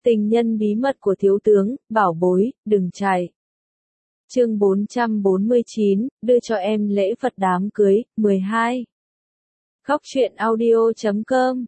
Tình nhân bí mật của thiếu tướng, bảo bối, đừng chạy. Chương 449, đưa cho em lễ vật đám cưới, 12. Góc truyện audio.com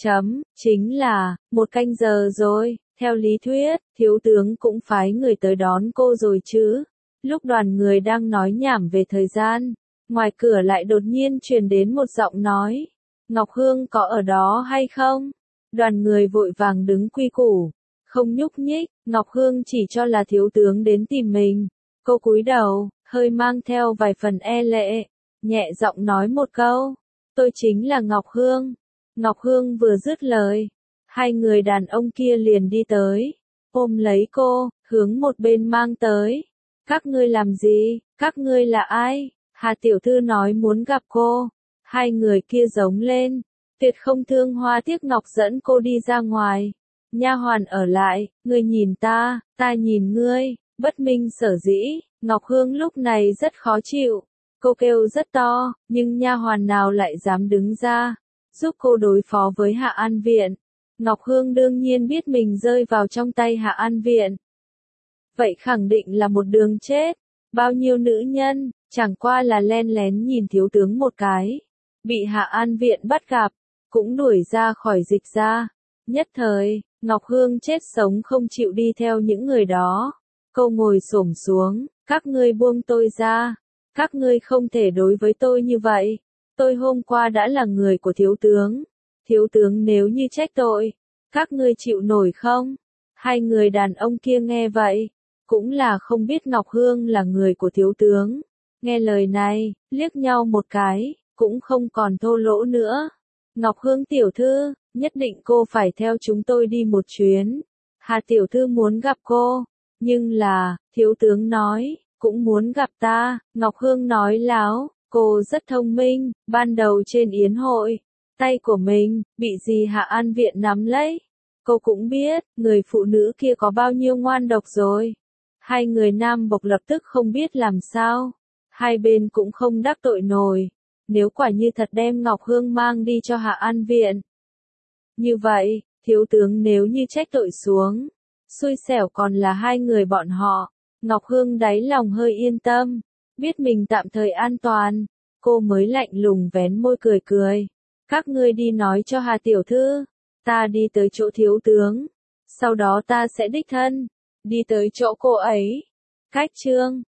chính là, 1 canh giờ rồi, theo lý thuyết, thiếu tướng cũng phái người tới đón cô rồi chứ. Lúc đoàn người đang nói nhảm về thời gian, ngoài cửa lại đột nhiên truyền đến một giọng nói. Ngọc Hương có ở đó hay không? Đoàn người vội vàng đứng quy củ, không nhúc nhích. Ngọc Hương chỉ cho là thiếu tướng đến tìm mình. Cô cúi đầu, hơi mang theo vài phần e lệ, nhẹ giọng nói một câu. Tôi chính là Ngọc Hương. Ngọc Hương vừa dứt lời, hai người đàn ông kia liền đi tới, ôm lấy cô, hướng một bên mang tới. Các ngươi làm gì? Các ngươi là ai? Hà tiểu thư nói muốn gặp cô. Hai người kia giống lên, tuyệt không thương hoa tiếc ngọc dẫn cô đi ra ngoài. Nha hoàn ở lại, ngươi nhìn ta nhìn ngươi. Bất minh sở dĩ, Ngọc Hương lúc này rất khó chịu. Cô kêu rất to, nhưng nha hoàn nào lại dám đứng ra, giúp cô đối phó với Hạ An Viện. Ngọc Hương đương nhiên biết mình rơi vào trong tay Hạ An Viện. Vậy khẳng định là một đường chết. Bao nhiêu nữ nhân, chẳng qua là len lén nhìn thiếu tướng một cái. Bị Hạ An Viện bắt gặp, cũng đuổi ra khỏi dịch ra. Nhất thời, Ngọc Hương chết sống không chịu đi theo những người đó. Cô ngồi xổm xuống, các ngươi buông tôi ra. Các ngươi không thể đối với tôi như vậy. Tôi hôm qua đã là người của thiếu tướng. Thiếu tướng nếu như trách tội, các ngươi chịu nổi không? Hai người đàn ông kia nghe vậy, cũng là không biết Ngọc Hương là người của thiếu tướng. Nghe lời này, liếc nhau một cái, cũng không còn thô lỗ nữa. Ngọc Hương tiểu thư, nhất định cô phải theo chúng tôi đi một chuyến. Hà tiểu thư muốn gặp cô, nhưng là, thiếu tướng nói, cũng muốn gặp ta. Ngọc Hương nói láo, cô rất thông minh, ban đầu trên yến hội, tay của mình, bị dì Hạ An Viện nắm lấy. Cô cũng biết, người phụ nữ kia có bao nhiêu ngoan độc rồi. Hai người nam bộc lập tức không biết làm sao. Hai bên cũng không đắc tội nổi. Nếu quả như thật đem Ngọc Hương mang đi cho Hạ An Viện. Như vậy, thiếu tướng nếu như trách tội xuống, xui xẻo còn là hai người bọn họ. Ngọc Hương đáy lòng hơi yên tâm, biết mình tạm thời an toàn, cô mới lạnh lùng vén môi cười cười. Các ngươi đi nói cho Hà tiểu thư, ta đi tới chỗ thiếu tướng, sau đó ta sẽ đích thân đi tới chỗ cô ấy. Cách chương